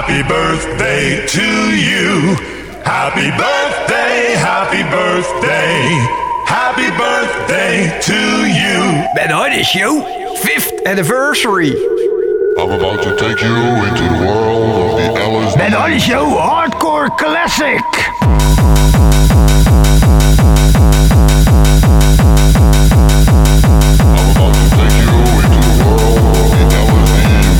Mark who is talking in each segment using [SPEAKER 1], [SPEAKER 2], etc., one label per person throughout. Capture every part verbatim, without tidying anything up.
[SPEAKER 1] Happy birthday to you. Happy birthday, happy birthday. Happy birthday to you.
[SPEAKER 2] Ben Hardy Show, fifth anniversary.
[SPEAKER 3] I'm about to take you into the world of the L S D.
[SPEAKER 2] Ben Hardy Show, hardcore classic.
[SPEAKER 3] I'm about to take you into the world of the L S D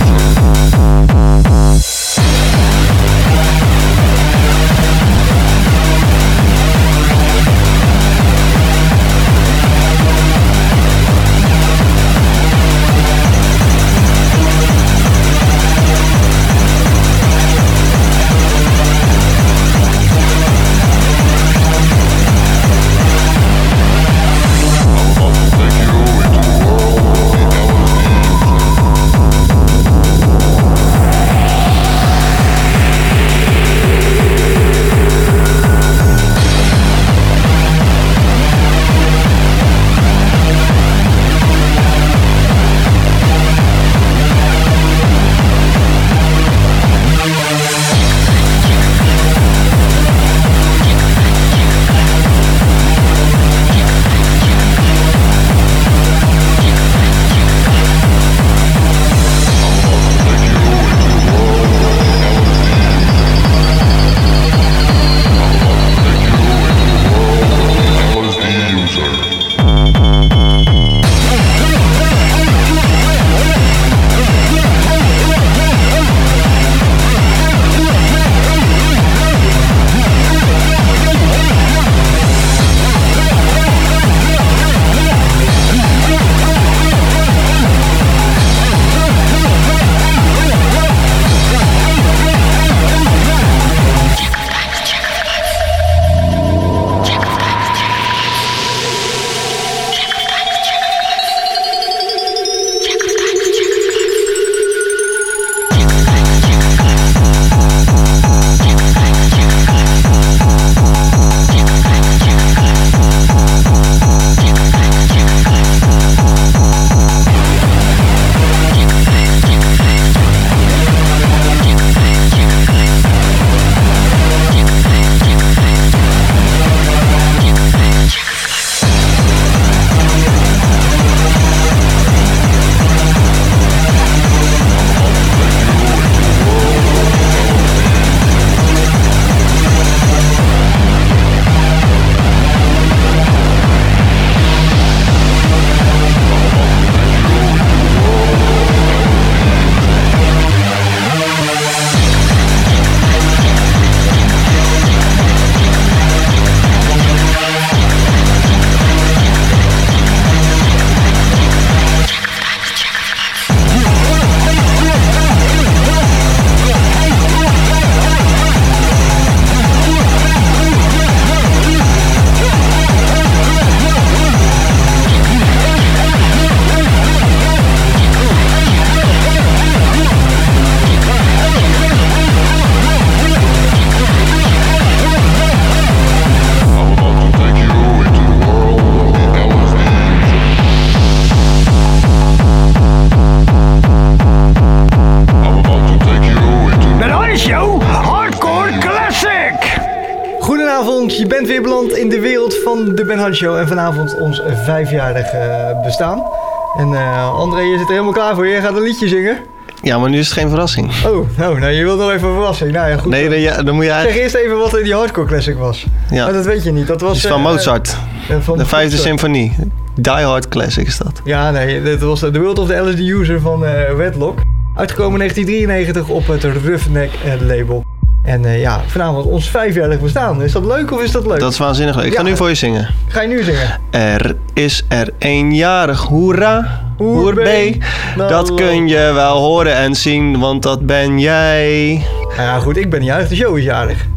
[SPEAKER 4] Je bent weer beland in de wereld van de Ben Hardy Show en vanavond ons vijfjarig uh, bestaan. En uh, André, je zit er helemaal klaar voor. Je gaat een liedje zingen.
[SPEAKER 5] Ja, maar nu is het geen verrassing.
[SPEAKER 4] Oh, nou, nou je wilt nog even een verrassing. Nou ja, goed.
[SPEAKER 5] Nee, dan, ja, dan moet je eigenlijk...
[SPEAKER 4] Zeg eerst even wat die hardcore classic was.
[SPEAKER 5] Ja.
[SPEAKER 4] Maar dat weet je niet. Dat was...
[SPEAKER 5] Dat is van uh, Mozart. Uh, van de vijfde symfonie. Die Hard Classic is dat.
[SPEAKER 4] Ja, nee, dat was The World of the L S D User van uh, Wedlock. Uitgekomen in negentien drieënnegentig op het Roughneck label. En uh, ja, vanavond ons vijfjarig bestaan. Is dat leuk of is dat leuk?
[SPEAKER 5] Dat is waanzinnig leuk. Ik ja, ga nu voor je zingen.
[SPEAKER 4] Ga je nu zingen?
[SPEAKER 5] Er is er eenjarig, hoera, hoerbee. Dat kun je wel horen en zien, want dat ben jij.
[SPEAKER 4] Ja goed, ik ben niet jarig, de show is jarig.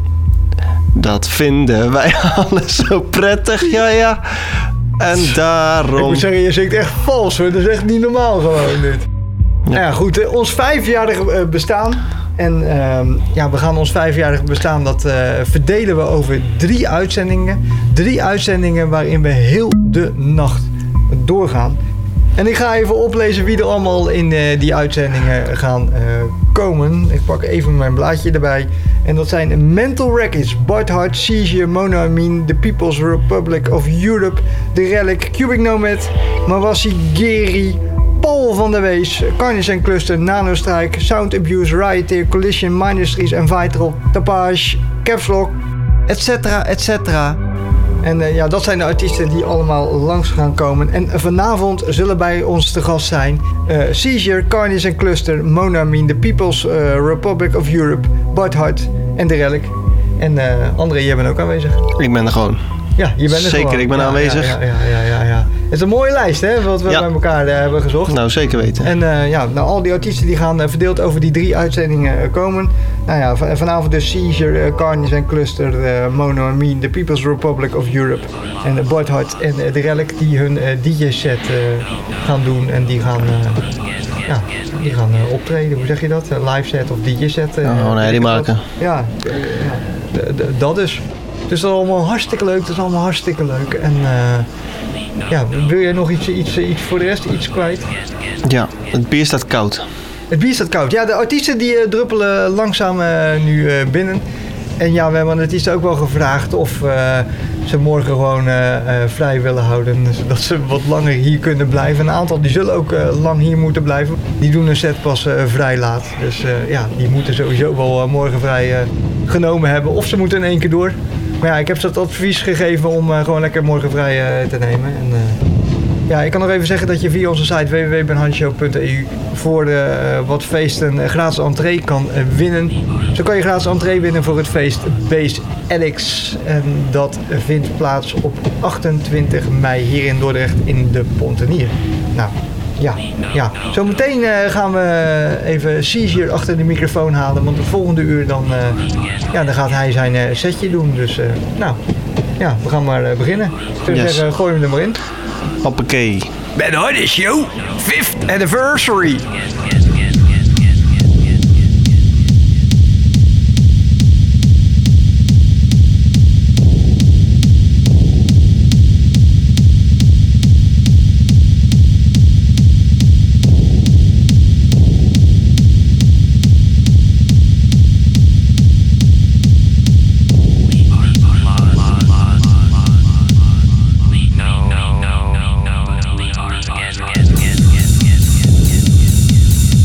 [SPEAKER 5] Dat vinden wij alle zo prettig, ja ja. En daarom...
[SPEAKER 4] Ik moet zeggen, je zingt echt vals hoor. Dat is echt niet normaal gewoon dit. Ja, nou ja goed, uh, ons vijfjarig uh, bestaan... En uh, ja, we gaan ons vijfjarig bestaan, dat uh, verdelen we over drie uitzendingen. Drie uitzendingen waarin we heel de nacht doorgaan. En ik ga even oplezen wie er allemaal in uh, die uitzendingen gaan uh, komen. Ik pak even mijn blaadje erbij. En dat zijn Mental Wreckage, Bart Hart, Seizure, Monoamine, The People's Republic of Europe, The Relic, Cubic Nomad, Mawassi, Geri, Paul van der Wees, Carnage and Cluster, Nanostrike, Sound Abuse, Rioteer, Collision, Mindustries en Vital, Tapage, Capslock, et cetera, et cetera. En uh, ja, dat zijn de artiesten die allemaal langs gaan komen. En vanavond zullen bij ons te gast zijn uh, Seizure, Carnage and Cluster, Monoamine, The People's uh, Republic of Europe, Bart Hart en The Relic. En uh, André, jij bent ook aanwezig.
[SPEAKER 5] Ik ben er gewoon.
[SPEAKER 4] Ja, je bent er
[SPEAKER 5] Zeker,
[SPEAKER 4] gewoon.
[SPEAKER 5] ik ben
[SPEAKER 4] ja,
[SPEAKER 5] aanwezig.
[SPEAKER 4] Ja, ja, ja, ja, ja. Het is een mooie lijst, hè, wat we ja. bij elkaar uh, hebben gezocht.
[SPEAKER 5] Nou, zeker weten.
[SPEAKER 4] En uh, ja, nou, al die artiesten die gaan uh, verdeeld over die drie uitzendingen uh, komen. Nou ja, v- vanavond dus Seizure, uh, Carnage and Cluster, uh, Monoamine, The People's Republic of Europe en uh, Bart Hart en uh, The Relic die hun uh, D J-set uh, gaan doen. En die gaan, uh, ja, die gaan uh, optreden, hoe zeg je dat? Uh, live set of D J-set. Uh,
[SPEAKER 5] ja, gewoon een herrie maken.
[SPEAKER 4] Ja, uh, ja d- d- dat dus. Dus dat is allemaal hartstikke leuk, dat is allemaal hartstikke leuk. En uh, ja, wil jij nog iets, iets, iets voor de rest, iets kwijt?
[SPEAKER 5] Ja, het bier staat koud.
[SPEAKER 4] Het bier staat koud. Ja, de artiesten die uh, druppelen langzaam uh, nu uh, binnen. En ja, we hebben aan de artiesten ook wel gevraagd of uh, ze morgen gewoon uh, uh, vrij willen houden. Zodat ze wat langer hier kunnen blijven. Een aantal die zullen ook uh, lang hier moeten blijven. Die doen een set pas uh, vrij laat. Dus uh, ja, die moeten sowieso wel uh, morgen vrij uh, genomen hebben. Of ze moeten in één keer door. Maar ja, ik heb ze het advies gegeven om uh, gewoon lekker morgen vrij uh, te nemen. En, uh, ja, ik kan nog even zeggen dat je via onze site w w w punt handshow punt e u voor de, uh, wat feesten uh, gratis entree kan uh, winnen. Zo kan je gratis entree winnen voor het feest Base Addicts. En dat vindt plaats op achtentwintig mei hier in Dordrecht in de Pontenier. Nou, ja, ja. Zometeen uh, gaan we even Seizure achter de microfoon halen. Want het volgende uur dan, uh, ja, dan gaat hij zijn uh, setje doen. Dus uh, nou, ja, we gaan maar uh, beginnen. Ik zou
[SPEAKER 5] Yes.
[SPEAKER 4] zeggen, gooi hem er maar in.
[SPEAKER 5] Hoppakee.
[SPEAKER 2] Ben Hart Show, fifth anniversary.
[SPEAKER 6] No, no, no, no, no, no, no, no, no, no, no, no, no, no, no, no, no, no, no,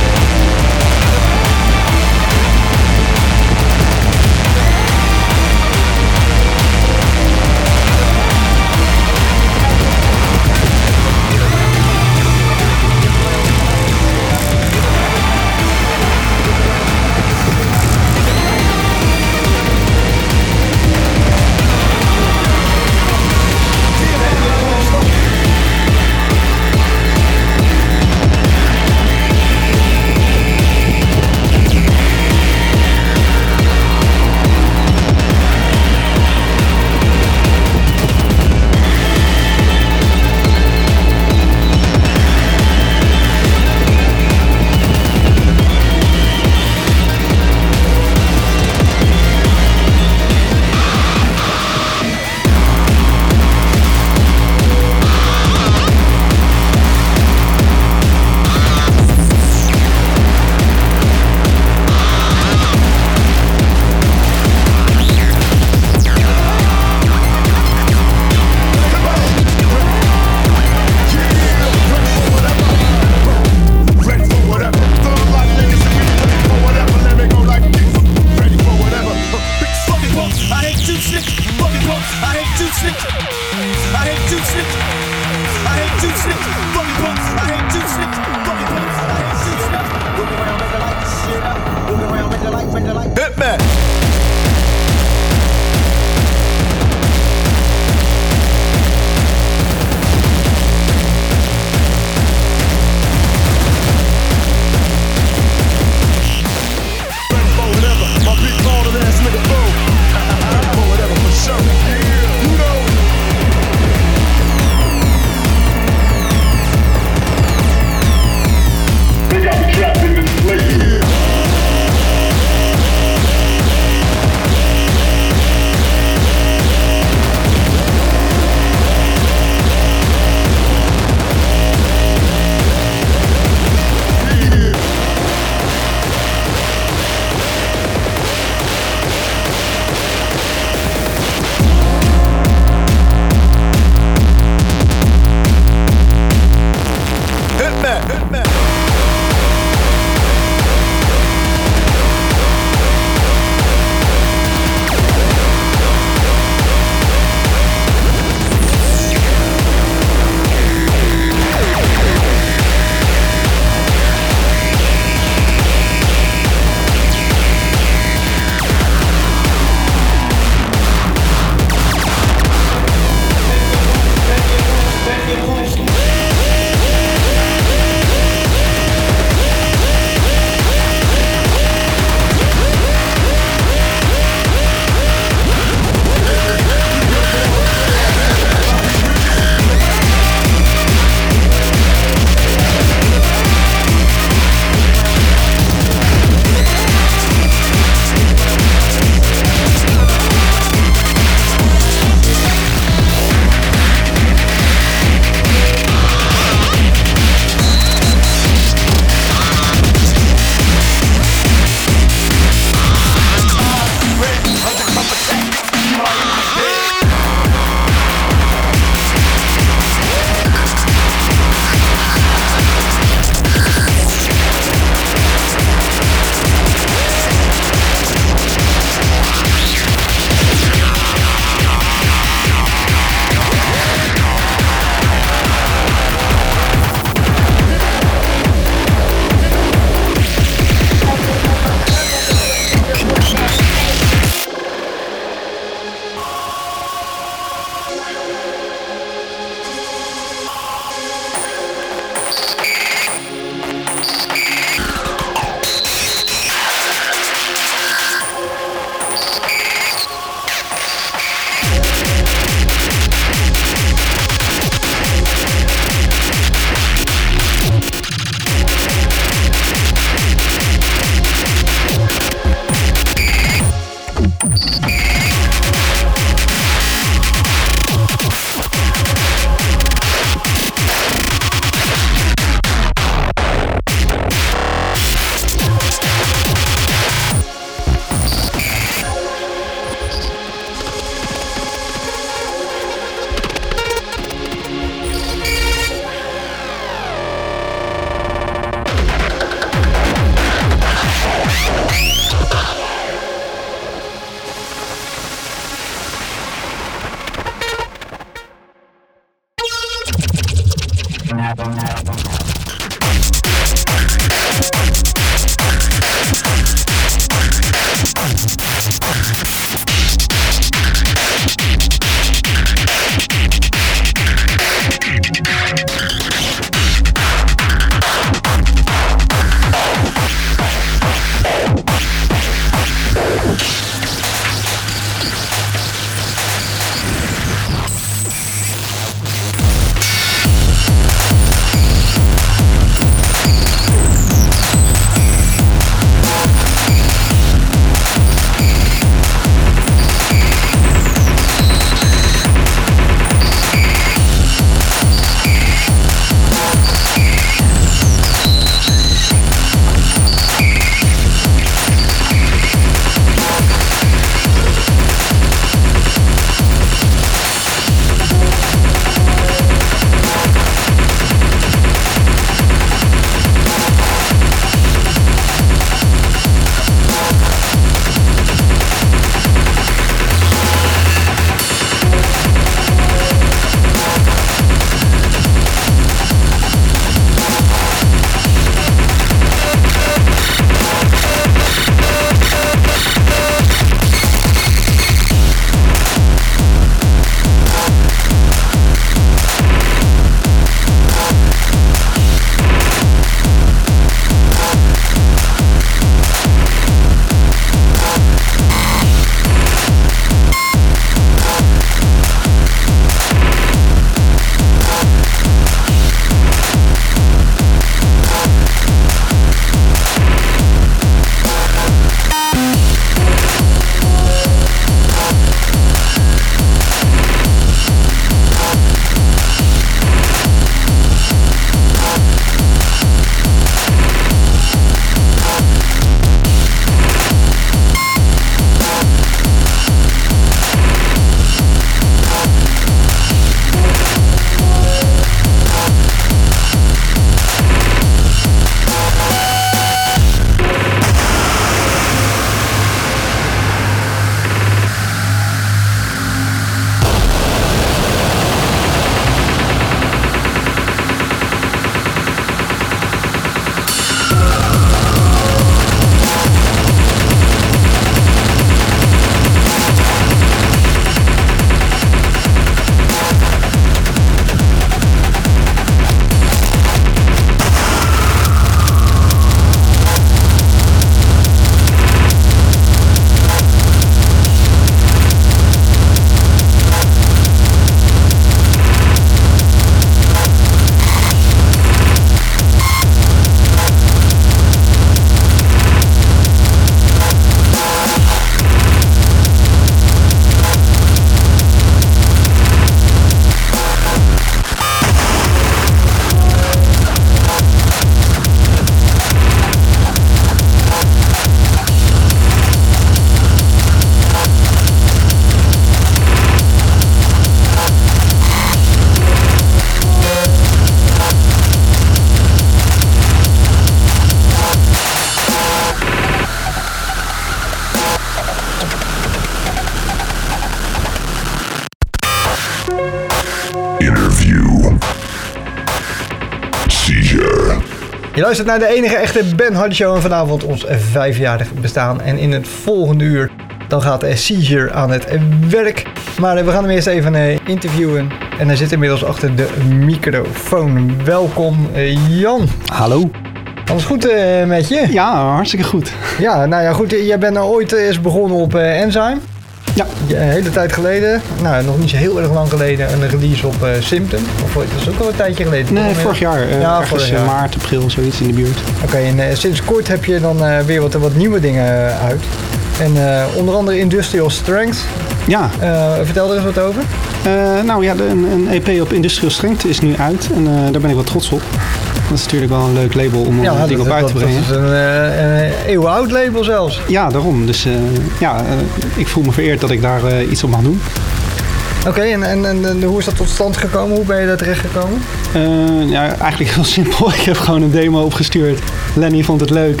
[SPEAKER 4] Je luistert naar de enige echte Ben Hardy Show en vanavond ons vijfjarig bestaan. En in het volgende uur dan gaat Seizure aan het werk. Maar we gaan hem eerst even interviewen. En hij zit inmiddels achter de microfoon. Welkom Jan.
[SPEAKER 6] Hallo.
[SPEAKER 4] Alles goed uh, met je?
[SPEAKER 6] Ja, hartstikke goed.
[SPEAKER 4] Ja, nou ja goed. Jij bent nou ooit eens begonnen op uh, Enzyme.
[SPEAKER 6] Ja.
[SPEAKER 4] Een hele tijd geleden, nou nog niet zo heel erg lang geleden, een release op uh, Symptom. Of dat is ook al een tijdje geleden.
[SPEAKER 6] Nee, vorig jaar. Uh, ja, vorig jaar. Maart, april, zoiets in de buurt.
[SPEAKER 4] Oké, okay, en uh, sinds kort heb je dan uh, weer wat, wat nieuwe dingen uh, uit. En uh, onder andere Industrial Strength.
[SPEAKER 6] Ja.
[SPEAKER 4] Uh, vertel er eens wat over.
[SPEAKER 6] Uh, nou ja, de, een, een E P op Industrial Strength is nu uit en uh, daar ben ik wel trots op. Dat is natuurlijk wel een leuk label om ja, een ding op uit te brengen.
[SPEAKER 4] Dat is een, uh, een eeuwenoud label zelfs.
[SPEAKER 6] Ja, daarom. Dus uh, ja, uh, ik voel me vereerd dat ik daar uh, iets op mag doen.
[SPEAKER 4] Oké, okay, en, en, en hoe is dat tot stand gekomen? Hoe ben je daar terecht gekomen?
[SPEAKER 6] Uh, ja, eigenlijk heel simpel. Ik heb gewoon een demo opgestuurd. Lenny vond het leuk.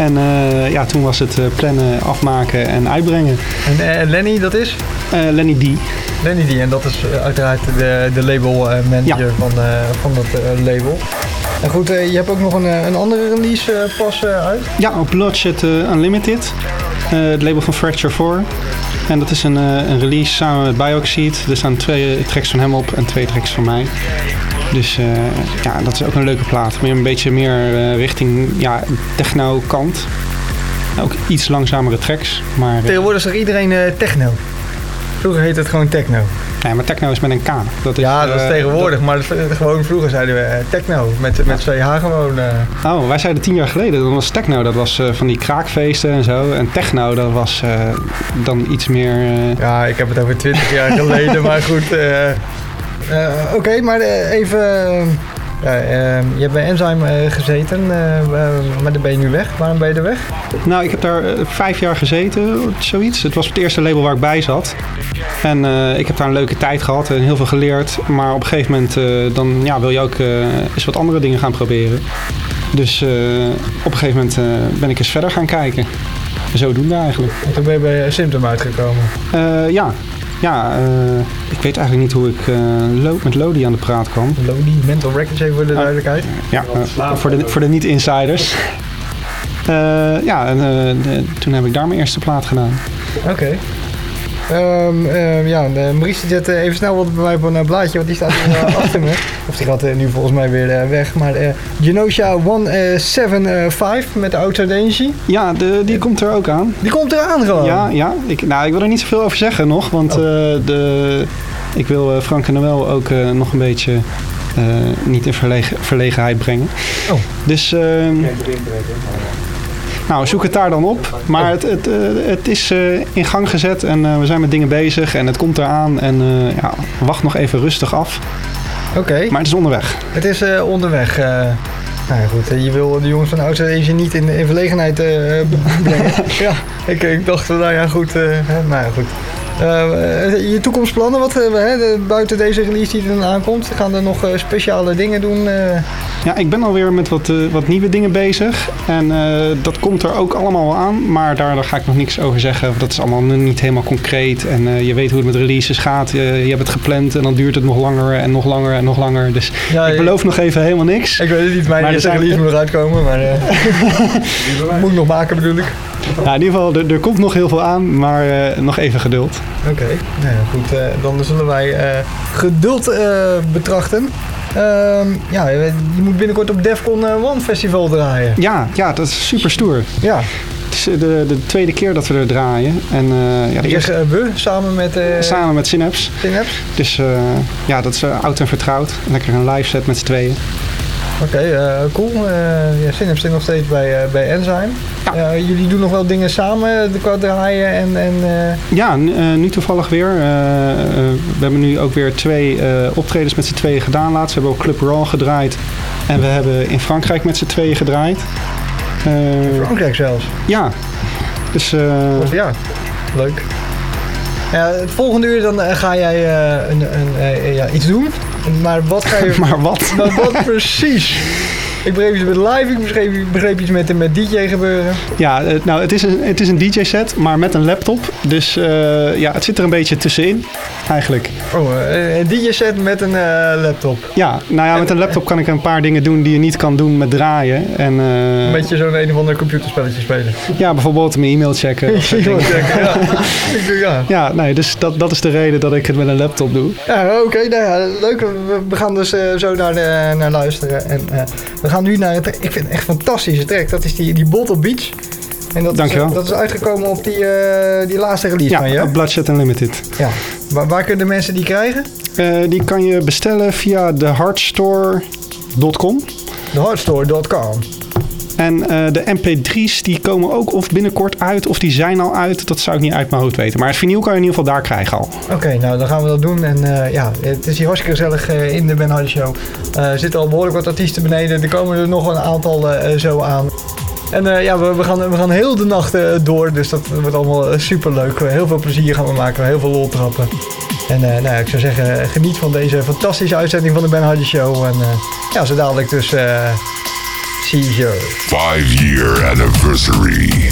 [SPEAKER 6] En uh, ja, toen was het uh, plannen, afmaken en uitbrengen.
[SPEAKER 4] En uh, Lenny, dat is?
[SPEAKER 6] Uh, Lenny D.
[SPEAKER 4] Lenny D. En dat is uh, uiteraard de, de label uh, manager ja. van, uh, van dat uh, label. En goed, uh, je hebt ook nog een, een andere release uh, pas uh, uit?
[SPEAKER 6] Ja, op Bloodshed uh, Unlimited. Uh, het label van Fracture four. En dat is een, uh, een release samen met Bioxide. Er staan twee tracks van hem op en twee tracks van mij. Dus uh, ja, dat is ook een leuke plaat. Meer een beetje meer uh, richting ja, techno kant. Ook iets langzamere tracks. Maar, uh,
[SPEAKER 4] tegenwoordig is er iedereen uh, techno. Vroeger heette het gewoon techno.
[SPEAKER 6] Nee, maar techno is met een K. Dat is,
[SPEAKER 4] ja, dat is uh, tegenwoordig. Dat... Maar dat, gewoon vroeger zeiden we uh, techno. Met, met twee H gewoon. Uh.
[SPEAKER 6] Oh, wij zeiden tien jaar geleden. Dat was techno. Dat was uh, van die kraakfeesten en zo. En techno, dat was uh, dan iets meer... Uh...
[SPEAKER 4] Ja, ik heb het over twintig jaar geleden. Maar goed... Uh, uh, Oké, okay, maar uh, even... Uh, Ja, uh, je hebt bij Enzyme uh, gezeten, uh, uh, maar dan ben je nu weg. Waarom ben je er weg?
[SPEAKER 6] Nou, ik heb daar uh, vijf jaar gezeten, zoiets. Het was het eerste label waar ik bij zat. En uh, ik heb daar een leuke tijd gehad en heel veel geleerd. Maar op een gegeven moment uh, dan, ja, wil je ook uh, eens wat andere dingen gaan proberen. Dus uh, op een gegeven moment uh, ben ik eens verder gaan kijken. Zodoende eigenlijk.
[SPEAKER 4] En toen ben je bij Symptom uitgekomen?
[SPEAKER 6] Uh, ja. Ja, uh, ik weet eigenlijk niet hoe ik uh, Lo- met Lodi aan de praat kwam.
[SPEAKER 4] Lodi, Mental Records even voor de duidelijkheid.
[SPEAKER 6] Uh, ja, uh, voor de, voor de niet-insiders. Uh, ja, en uh, de, toen heb ik daar mijn eerste plaat gedaan.
[SPEAKER 4] Oké. Okay. Um, um, ja, Maurice zet uh, even snel wat bij mij op een uh, blaadje, want die staat hier uh, achter me. Of die gaat uh, nu volgens mij weer uh, weg. Maar uh, Genosha honderdzevenenvijftig met de Outside Energy.
[SPEAKER 6] Ja, de, die komt er ook aan.
[SPEAKER 4] Die komt er aan gewoon?
[SPEAKER 6] Ja, ja ik, nou, ik wil er niet zoveel over zeggen nog, want uh, de, ik wil uh, Frank en Noël ook uh, nog een beetje uh, niet in verlegen, verlegenheid brengen. Oh. Dus... Uh, Nou, zoek het daar dan op. Maar het, het, het is uh, in gang gezet en uh, we zijn met dingen bezig en het komt eraan. En uh, ja, wacht nog even rustig af.
[SPEAKER 4] Oké. Okay.
[SPEAKER 6] Maar het is onderweg.
[SPEAKER 4] Het is uh, onderweg. Uh, nou ja, goed. Je wil de jongens van Outside Energy niet in, in verlegenheid uh, brengen. Ja, ik, ik dacht, nou ja, goed. Uh, nou ja, goed. Uh, je toekomstplannen, wat, uh, hè, buiten deze release die er dan aankomt, gaan er nog uh, speciale dingen doen? Uh...
[SPEAKER 6] Ja, ik ben alweer met wat, uh, wat nieuwe dingen bezig en uh, dat komt er ook allemaal wel aan, maar daar, daar ga ik nog niks over zeggen. Dat is allemaal niet helemaal concreet en uh, je weet hoe het met releases gaat. Uh, je hebt het gepland en dan duurt het nog langer en nog langer en nog langer. Dus ja, ik beloof je... nog even helemaal niks.
[SPEAKER 4] Ik weet het niet, mijn eerste release moet eruit komen, maar uh, moet ik nog maken bedoel ik.
[SPEAKER 6] Ja, in ieder geval, er, er komt nog heel veel aan, maar uh, nog even geduld.
[SPEAKER 4] Oké, okay. Nou ja, goed. Uh, dan zullen wij uh, geduld uh, betrachten. Uh, ja, je moet binnenkort op Defcon One Festival draaien.
[SPEAKER 6] Ja, ja, dat is super stoer.
[SPEAKER 4] Ja.
[SPEAKER 6] Het is de, de tweede keer dat we er draaien. En, uh, ja, de
[SPEAKER 4] eerste... uh, we, samen met... Uh,
[SPEAKER 6] samen met Synapse.
[SPEAKER 4] Synapse.
[SPEAKER 6] Dus uh, ja, dat is uh, oud en vertrouwd. Lekker een live set met z'n tweeën.
[SPEAKER 4] Oké, okay, uh, cool. Uh, ja, Synapse zit nog steeds bij, uh, bij Enzyme. Ja. Uh, jullie doen nog wel dingen samen, de qua draaien en... en uh...
[SPEAKER 6] Ja, n- uh, nu toevallig weer. Uh, uh, we hebben nu ook weer twee uh, optredens met z'n tweeën gedaan laatst. We hebben ook Club Raw gedraaid. En we hebben in Frankrijk met z'n tweeën gedraaid.
[SPEAKER 4] Uh, in Frankrijk zelfs?
[SPEAKER 6] Ja. Dus... Uh...
[SPEAKER 4] Of ja, leuk. Ja, het volgende uur dan uh, ga jij uh, een, een, uh, ja, iets doen. Maar wat ga je...
[SPEAKER 6] maar wat?
[SPEAKER 4] Maar wat precies? Ik begreep iets met live, ik begreep, begreep iets met, met D J gebeuren.
[SPEAKER 6] Ja, uh, nou het is een, het is een D J set, maar met een laptop. Dus uh, ja, het zit er een beetje tussenin, eigenlijk.
[SPEAKER 4] Oh, uh, een D J set met een uh, laptop?
[SPEAKER 6] Ja, nou ja, met een laptop kan ik een paar dingen doen die je niet kan doen met draaien. En, uh,
[SPEAKER 4] een beetje zo'n een of ander computerspelletje spelen?
[SPEAKER 6] Ja, bijvoorbeeld mijn e-mail checken.
[SPEAKER 4] e-mail checken, ja. ik doe, ja.
[SPEAKER 6] Ja, nee, dus dat, dat is de reden dat ik het met een laptop doe.
[SPEAKER 4] Ja, oké, okay, nou ja, leuk. We, we gaan dus uh, zo naar, de, naar luisteren. En uh, we gaan nu naar het, ik vind het echt een fantastische track. Dat is die, die Bottle Beach. En dat
[SPEAKER 6] Dankjewel.
[SPEAKER 4] Is, dat is uitgekomen op die, uh, die laatste release
[SPEAKER 6] ja,
[SPEAKER 4] van je. Ja,
[SPEAKER 6] op Bloodshed Unlimited.
[SPEAKER 4] Ja. Waar, waar kunnen de mensen die krijgen?
[SPEAKER 6] Uh, die kan je bestellen via de hardstore dot com.
[SPEAKER 4] de hardstore dot com.
[SPEAKER 6] En uh, de M P drie's die komen ook of binnenkort uit of die zijn al uit. Dat zou ik niet uit mijn hoofd weten. Maar het vinyl kan je in ieder geval daar krijgen al.
[SPEAKER 4] Oké, okay, nou dan gaan we dat doen. En uh, ja, het is hier hartstikke gezellig uh, in de Ben Hardy Show. Uh, er zitten al behoorlijk wat artiesten beneden. Er komen er nog een aantal uh, zo aan. En uh, ja, we, we, gaan, we gaan heel de nacht uh, door. Dus dat wordt allemaal uh, super leuk. Heel veel plezier gaan we maken. Heel veel lol trappen. En uh, nou ja, ik zou zeggen, geniet van deze fantastische uitzending van de Ben Hardy Show. En uh, ja, zo dadelijk dus... Uh, Seizure.
[SPEAKER 1] Five-year anniversary.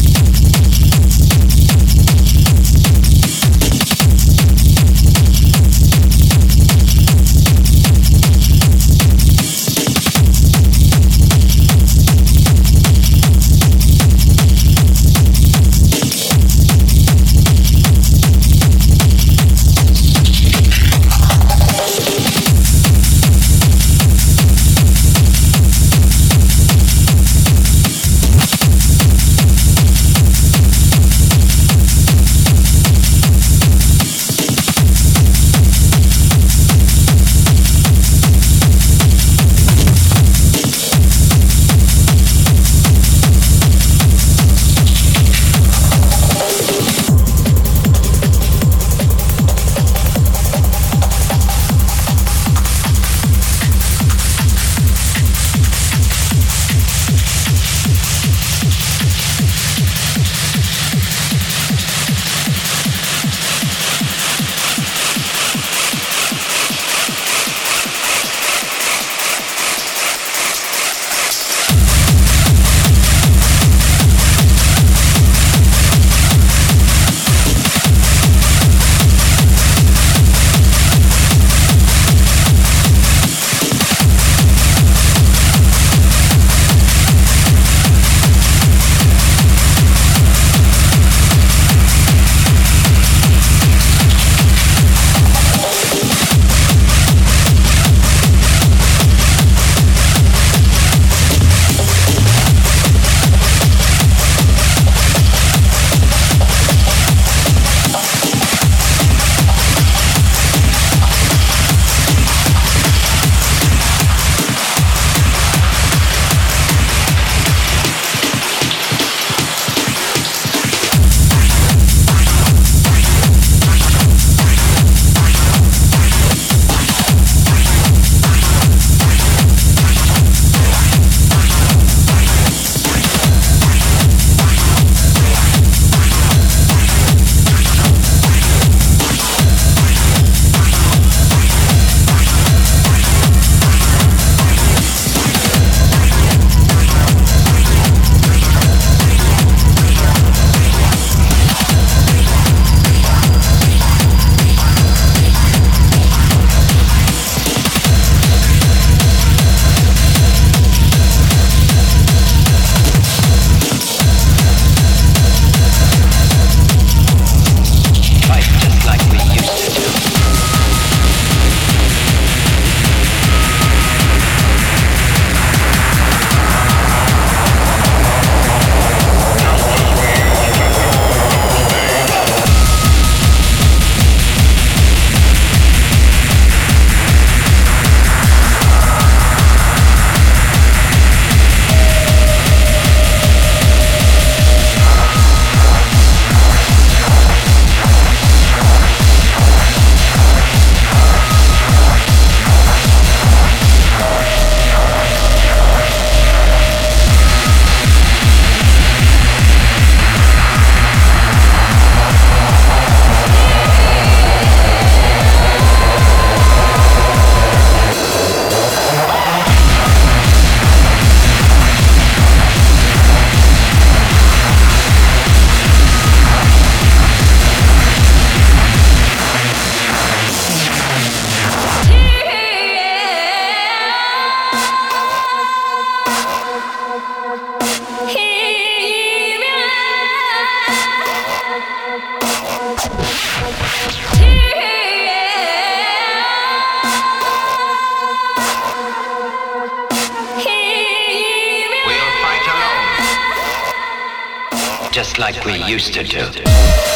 [SPEAKER 7] Just like we used to do. Just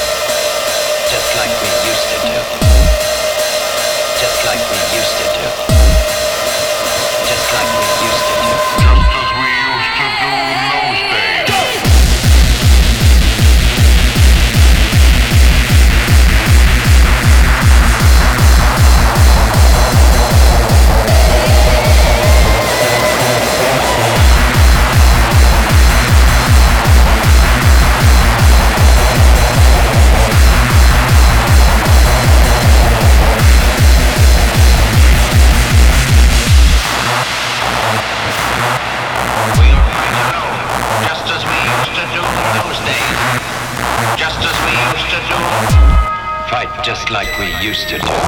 [SPEAKER 7] like we used to do. Just like we used to do. Just like we used to do.
[SPEAKER 3] Just as we used to do in those days.
[SPEAKER 7] like we used to do.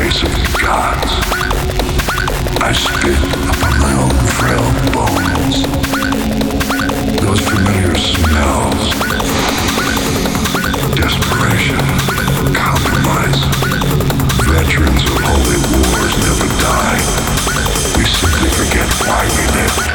[SPEAKER 1] face of the gods. I spit upon my own frail bones. Those familiar smells. Desperation, compromise. Veterans of holy wars never die. We simply forget why we live.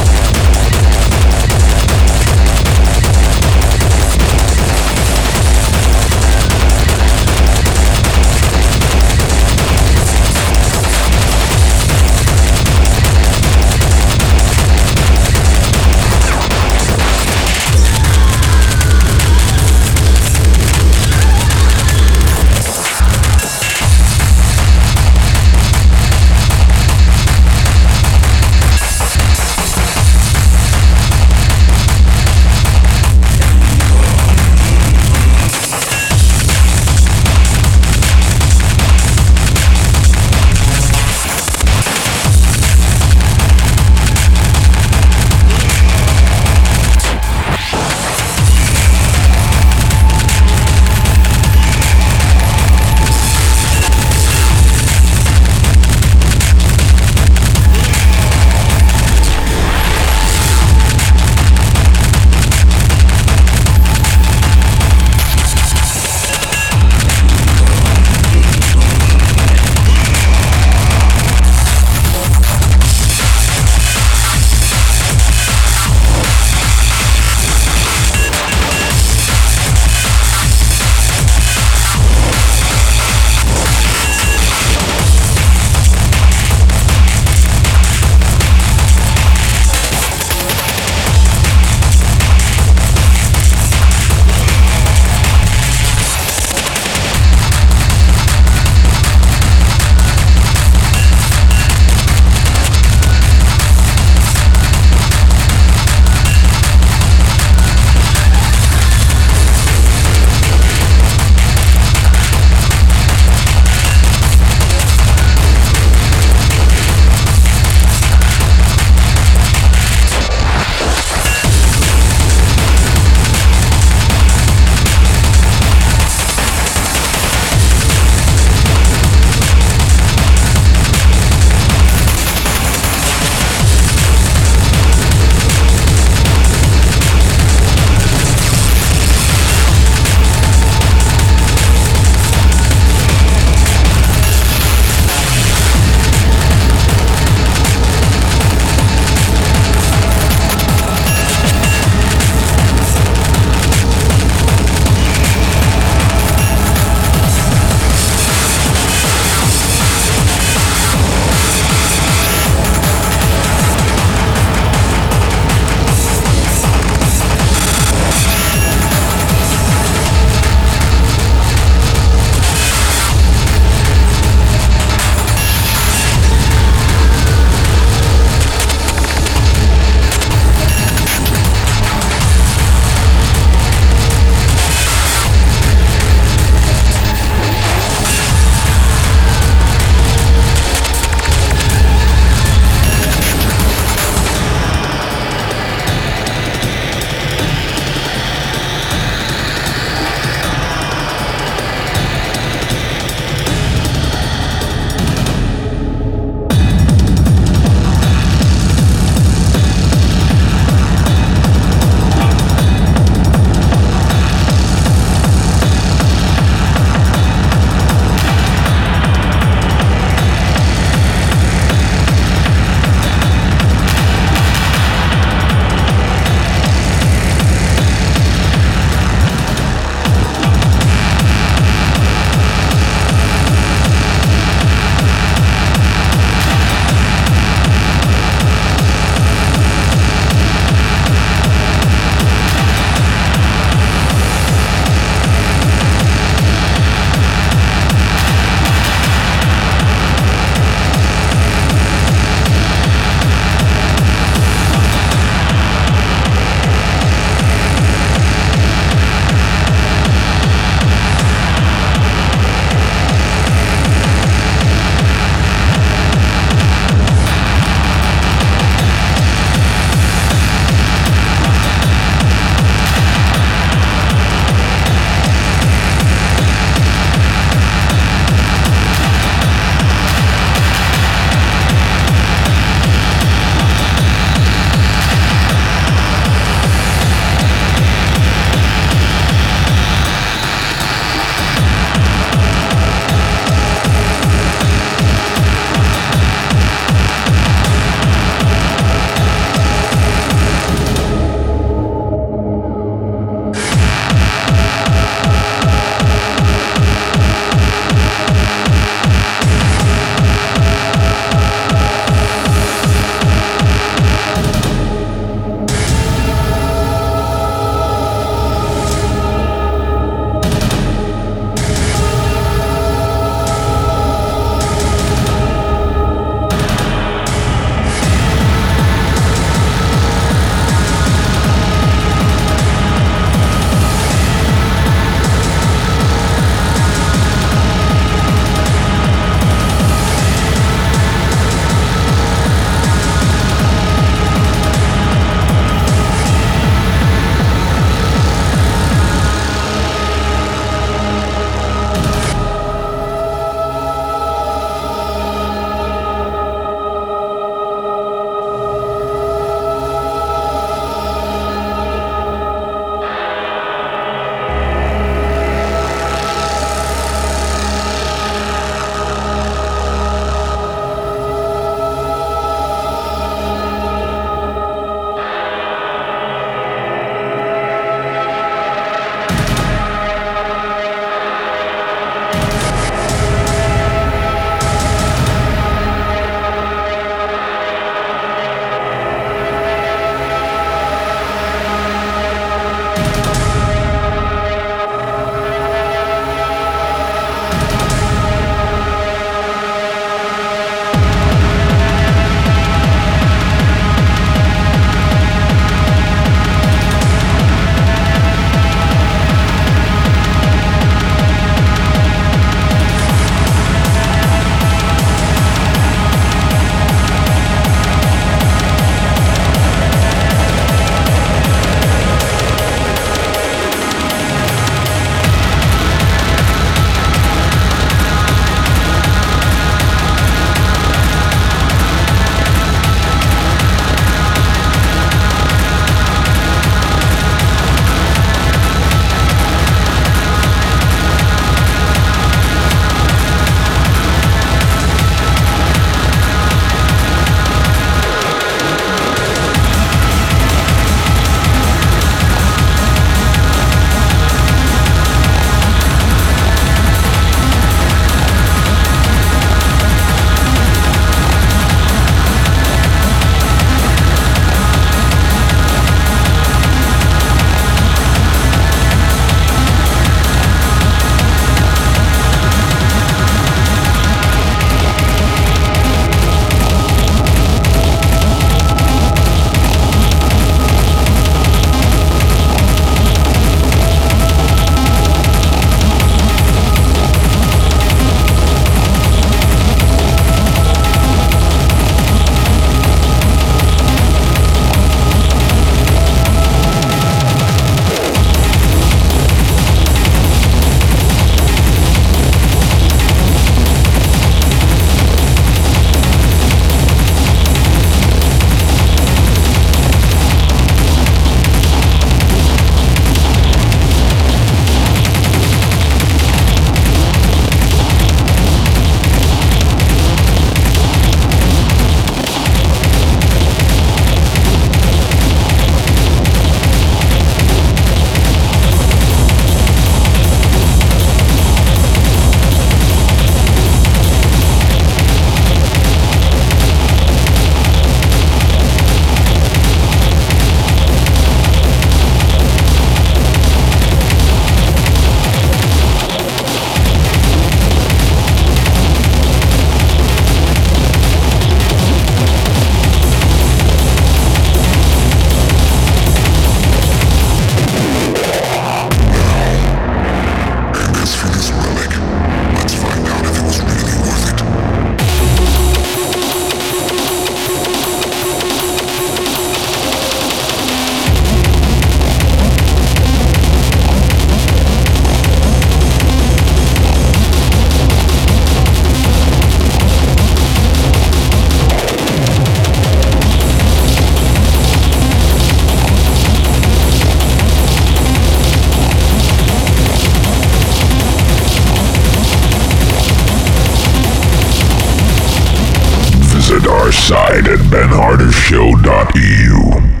[SPEAKER 1] side at ben harder show dot e u.